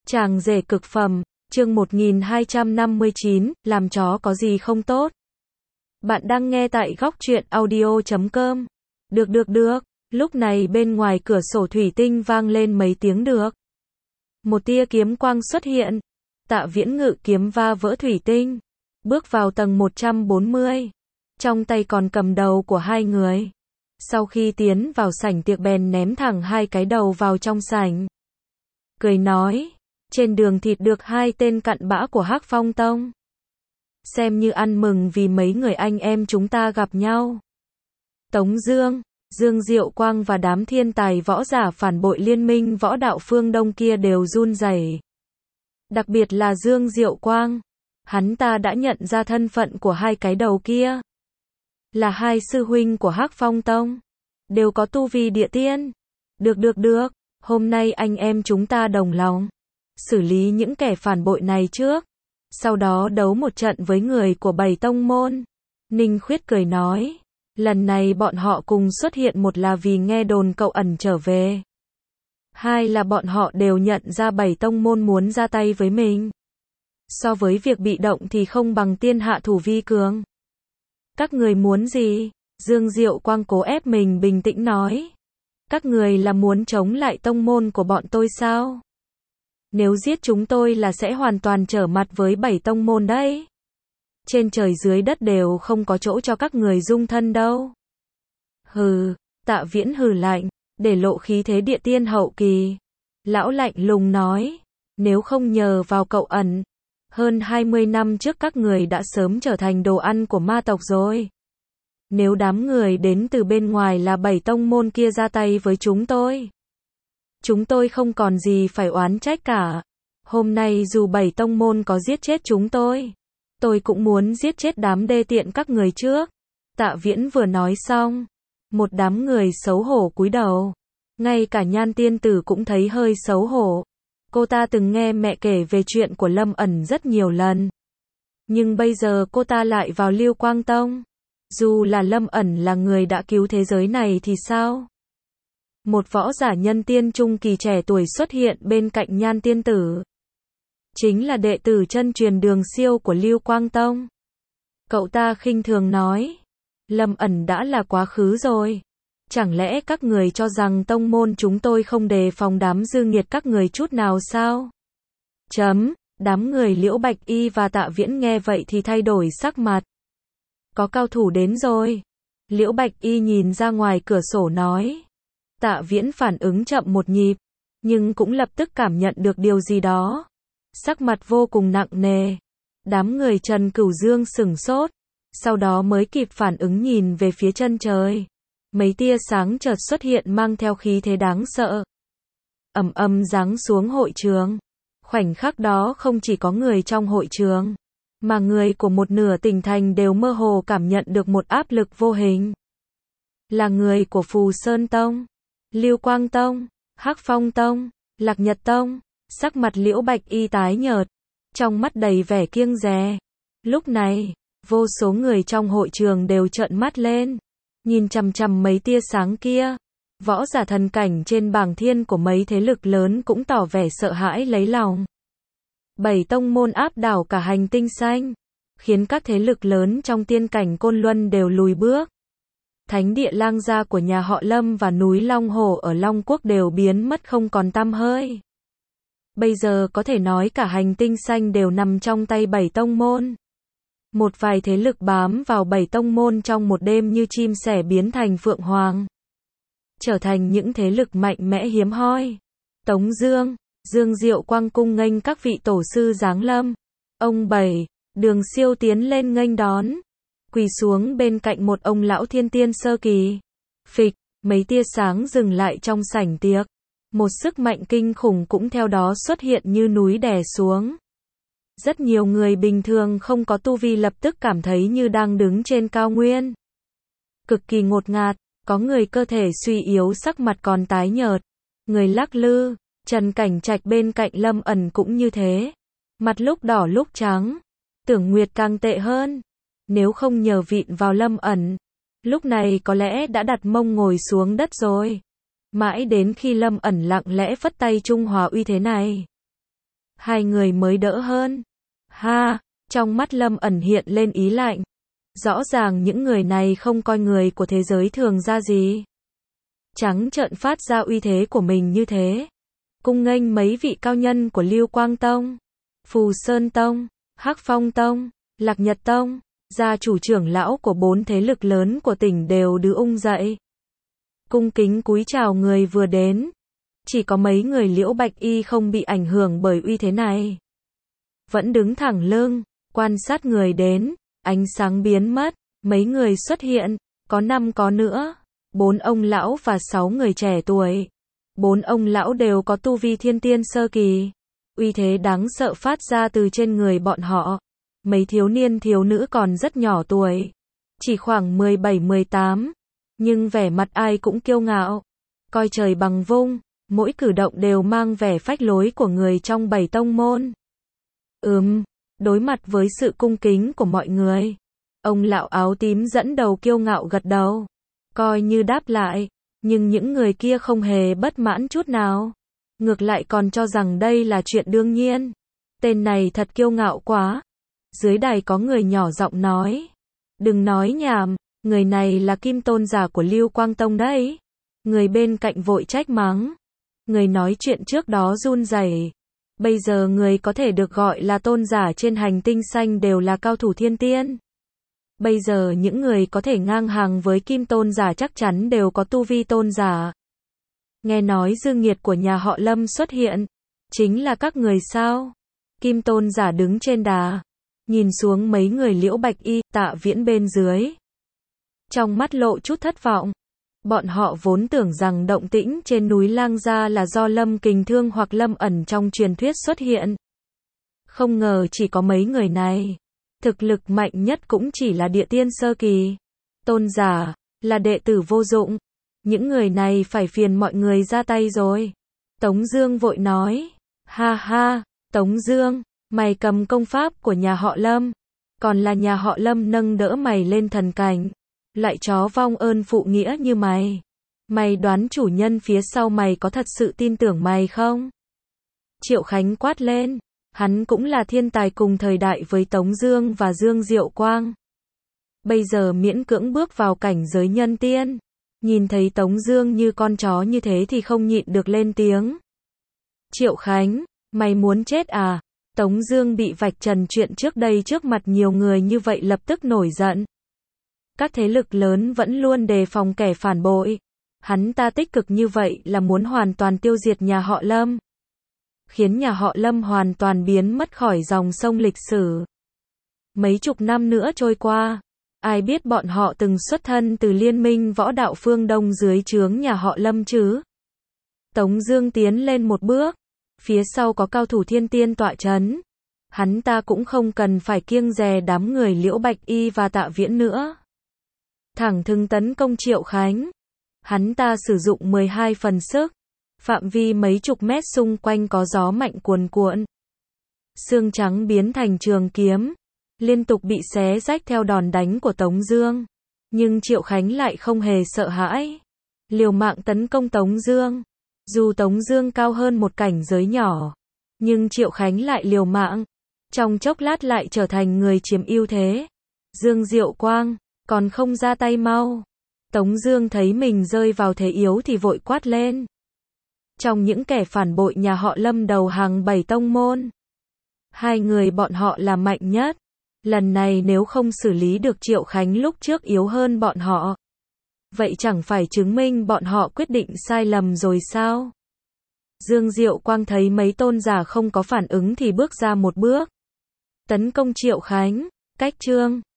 Chàng rể cực phẩm, chương 1259, làm chó có gì không tốt. Bạn đang nghe tại góc truyện audio.com. Được, lúc này bên ngoài cửa sổ thủy tinh vang lên mấy tiếng được. Một tia kiếm quang xuất hiện. Tạ Viễn ngự kiếm va vỡ thủy tinh. Bước vào tầng 140. Trong tay còn cầm đầu của hai người. Sau khi tiến vào sảnh tiệc bèn ném thẳng hai cái đầu vào trong sảnh. Cười nói, trên đường thịt được hai tên cặn bã của Hắc Phong Tông. Xem như ăn mừng vì mấy người anh em chúng ta gặp nhau. Tống Dương, Dương Diệu Quang và đám thiên tài võ giả phản bội liên minh võ đạo phương Đông kia đều run rẩy. Đặc biệt là Dương Diệu Quang. Hắn ta đã nhận ra thân phận của hai cái đầu kia. Là hai sư huynh của Hắc Phong Tông. Đều có tu vi địa tiên. Được. Hôm nay anh em chúng ta đồng lòng. Xử lý những kẻ phản bội này trước. Sau đó đấu một trận với người của 7 tông môn. Ninh Khuyết cười nói. Lần này bọn họ cùng xuất hiện, một là vì nghe đồn cậu ẩn trở về. Hai là bọn họ đều nhận ra 7 tông môn muốn ra tay với mình. So với việc bị động thì không bằng tiên hạ thủ vi cường. Các người muốn gì? Dương Diệu Quang cố ép mình bình tĩnh nói. Các người là muốn chống lại tông môn của bọn tôi sao? Nếu giết chúng tôi là sẽ hoàn toàn trở mặt với 7 tông môn đấy. Trên trời dưới đất đều không có chỗ cho các người dung thân đâu. Hừ, Tạ Viễn hừ lạnh, để lộ khí thế địa tiên hậu kỳ. Lão lạnh lùng nói, nếu không nhờ vào cậu ẩn, hơn 20 năm trước các người đã sớm trở thành đồ ăn của ma tộc rồi. Nếu đám người đến từ bên ngoài là 7 tông môn kia ra tay với chúng tôi không còn gì phải oán trách cả. Hôm nay dù 7 tông môn có giết chết chúng tôi cũng muốn giết chết đám đê tiện các người trước. Tạ Viễn vừa nói xong, một đám người xấu hổ cúi đầu. Ngay cả Nhan tiên tử cũng thấy hơi xấu hổ. Cô ta từng nghe mẹ kể về chuyện của Lâm ẩn rất nhiều lần. Nhưng bây giờ cô ta lại vào Lưu Quang Tông. Dù là Lâm ẩn là người đã cứu thế giới này thì sao? Một võ giả nhân tiên trung kỳ trẻ tuổi xuất hiện bên cạnh Nhan tiên tử. Chính là đệ tử chân truyền Đường Siêu của Lưu Quang Tông. Cậu ta khinh thường nói. Lâm ẩn đã là quá khứ rồi. Chẳng lẽ các người cho rằng tông môn chúng tôi không đề phòng đám dư nghiệt các người chút nào sao? Đám người Liễu Bạch Y và Tạ Viễn nghe vậy thì thay đổi sắc mặt. Có cao thủ đến rồi. Liễu Bạch Y nhìn ra ngoài cửa sổ nói. Tạ Viễn phản ứng chậm một nhịp, nhưng cũng lập tức cảm nhận được điều gì đó. Sắc mặt vô cùng nặng nề. Đám người Trần Cửu Dương sửng sốt, sau đó mới kịp phản ứng nhìn về phía chân trời. Mấy tia sáng chợt xuất hiện mang theo khí thế đáng sợ. Ầm ầm giáng xuống hội trường. Khoảnh khắc đó không chỉ có người trong hội trường, mà người của một nửa tỉnh thành đều mơ hồ cảm nhận được một áp lực vô hình. Là người của Phù Sơn Tông, Lưu Quang Tông, Hắc Phong Tông, Lạc Nhật Tông. Sắc mặt Liễu Bạch Y tái nhợt, trong mắt đầy vẻ kiêng dè. Lúc này, vô số người trong hội trường đều trợn mắt lên, nhìn chằm chằm mấy tia sáng kia. Võ giả thần cảnh trên bảng thiên của mấy thế lực lớn cũng tỏ vẻ sợ hãi lấy lòng. 7 tông môn áp đảo cả hành tinh xanh, khiến các thế lực lớn trong tiên cảnh Côn Luân đều lùi bước. Thánh địa Lang gia của nhà họ Lâm và núi Long Hồ ở Long Quốc đều biến mất không còn tăm hơi. Bây giờ có thể nói cả hành tinh xanh đều nằm trong tay 7 tông môn. Một vài thế lực bám vào 7 tông môn trong một đêm như chim sẻ biến thành phượng hoàng. Trở thành những thế lực mạnh mẽ hiếm hoi. Tống Dương, Dương Diệu Quang cung nghênh các vị tổ sư giáng lâm. Ông Bảy, Đường Siêu tiến lên nghênh đón. Quỳ xuống bên cạnh một ông lão thiên tiên sơ kỳ. Phịch, mấy tia sáng dừng lại trong sảnh tiệc. Một sức mạnh kinh khủng cũng theo đó xuất hiện như núi đè xuống. Rất nhiều người bình thường không có tu vi lập tức cảm thấy như đang đứng trên cao nguyên. Cực kỳ ngột ngạt, có người cơ thể suy yếu sắc mặt còn tái nhợt. Người lắc lư, Trần Cảnh Trạch bên cạnh Lâm ẩn cũng như thế. Mặt lúc đỏ lúc trắng. Tưởng Nguyệt càng tệ hơn. Nếu không nhờ vịn vào Lâm ẩn, lúc này có lẽ đã đặt mông ngồi xuống đất rồi. Mãi đến khi Lâm ẩn lặng lẽ phất tay trung hòa uy thế này. hai người mới đỡ hơn. Ha, trong mắt Lâm ẩn hiện lên ý lạnh. Rõ ràng những người này không coi người của thế giới thường ra gì. Trắng trợn phát ra uy thế của mình như thế. Cung nghênh mấy vị cao nhân của Lưu Quang Tông, Phù Sơn Tông, Hắc Phong Tông, Lạc Nhật Tông, gia chủ trưởng lão của 4 thế lực lớn của tỉnh đều đứng ung dậy. Cung kính cúi chào người vừa đến. Chỉ có mấy người Liễu Bạch Y không bị ảnh hưởng bởi uy thế này. Vẫn đứng thẳng lưng, quan sát người đến, ánh sáng biến mất, mấy người xuất hiện, có 5 có nữa, 4 ông lão và 6 người trẻ tuổi. 4 ông lão đều có tu vi thiên tiên sơ kỳ. Uy thế đáng sợ phát ra từ trên người bọn họ. Mấy thiếu niên thiếu nữ còn rất nhỏ tuổi, chỉ khoảng 17-18, nhưng vẻ mặt ai cũng kiêu ngạo, coi trời bằng vung, mỗi cử động đều mang vẻ phách lối của người trong 7 tông môn. Đối mặt với sự cung kính của mọi người, ông lão áo tím dẫn đầu kiêu ngạo gật đầu, coi như đáp lại, nhưng những người kia không hề bất mãn chút nào, ngược lại còn cho rằng đây là chuyện đương nhiên. Tên này thật kiêu ngạo quá. Dưới đài có người nhỏ giọng nói, đừng nói nhảm, người này là kim tôn giả của Lưu Quang Tông đấy. Người bên cạnh vội trách mắng. Người nói chuyện trước đó run rẩy. Bây giờ người có thể được gọi là tôn giả trên hành tinh xanh đều là cao thủ thiên tiên. Bây giờ những người có thể ngang hàng với kim tôn giả chắc chắn đều có tu vi tôn giả. Nghe nói dương nhiệt của nhà họ Lâm xuất hiện, chính là các người sao? Kim tôn giả đứng trên đà, nhìn xuống mấy người Liễu Bạch Y, Tạ Viễn bên dưới. Trong mắt lộ chút thất vọng. Bọn họ vốn tưởng rằng động tĩnh trên núi Lang Gia là do Lâm Kình Thương hoặc Lâm ẩn trong truyền thuyết xuất hiện. Không ngờ chỉ có mấy người này. Thực lực mạnh nhất cũng chỉ là địa tiên sơ kỳ. Tôn giả, là đệ tử vô dụng. Những người này phải phiền mọi người ra tay rồi. Tống Dương vội nói. Ha ha, Tống Dương, mày cầm công pháp của nhà họ Lâm. Còn là nhà họ Lâm nâng đỡ mày lên thần cảnh. Lại chó vong ơn phụ nghĩa như mày. Mày đoán chủ nhân phía sau mày có thật sự tin tưởng mày không? Triệu Khánh quát lên. Hắn cũng là thiên tài cùng thời đại với Tống Dương và Dương Diệu Quang. Bây giờ miễn cưỡng bước vào cảnh giới nhân tiên. Nhìn thấy Tống Dương như con chó như thế thì không nhịn được lên tiếng. Triệu Khánh, mày muốn chết à? Tống Dương bị vạch trần chuyện trước đây trước mặt nhiều người như vậy lập tức nổi giận. Các thế lực lớn vẫn luôn đề phòng kẻ phản bội. Hắn ta tích cực như vậy là muốn hoàn toàn tiêu diệt nhà họ Lâm. Khiến nhà họ Lâm hoàn toàn biến mất khỏi dòng sông lịch sử. Mấy chục năm nữa trôi qua, ai biết bọn họ từng xuất thân từ liên minh võ đạo phương Đông dưới trướng nhà họ Lâm chứ? Tống Dương tiến lên một bước, phía sau có cao thủ thiên tiên tọa chấn. Hắn ta cũng không cần phải kiêng dè đám người Liễu Bạch Y và Tạ Viễn nữa. Thẳng thừng tấn công Triệu Khánh. Hắn ta sử dụng 12 phần sức. Phạm vi mấy chục mét xung quanh có gió mạnh cuồn cuộn. Xương trắng biến thành trường kiếm. Liên tục bị xé rách theo đòn đánh của Tống Dương. Nhưng Triệu Khánh lại không hề sợ hãi. Liều mạng tấn công Tống Dương. Dù Tống Dương cao hơn một cảnh giới nhỏ. Nhưng Triệu Khánh lại liều mạng. Trong chốc lát lại trở thành người chiếm ưu thế. Dương Diệu Quang, còn không ra tay mau. Tống Dương thấy mình rơi vào thế yếu thì vội quát lên. Trong những kẻ phản bội nhà họ Lâm đầu hàng 7 tông môn, 2 người bọn họ là mạnh nhất. Lần này nếu không xử lý được Triệu Khánh lúc trước yếu hơn bọn họ, vậy chẳng phải chứng minh bọn họ quyết định sai lầm rồi sao? Dương Diệu Quang thấy mấy tôn giả không có phản ứng thì bước ra một bước. Tấn công Triệu Khánh, cách chương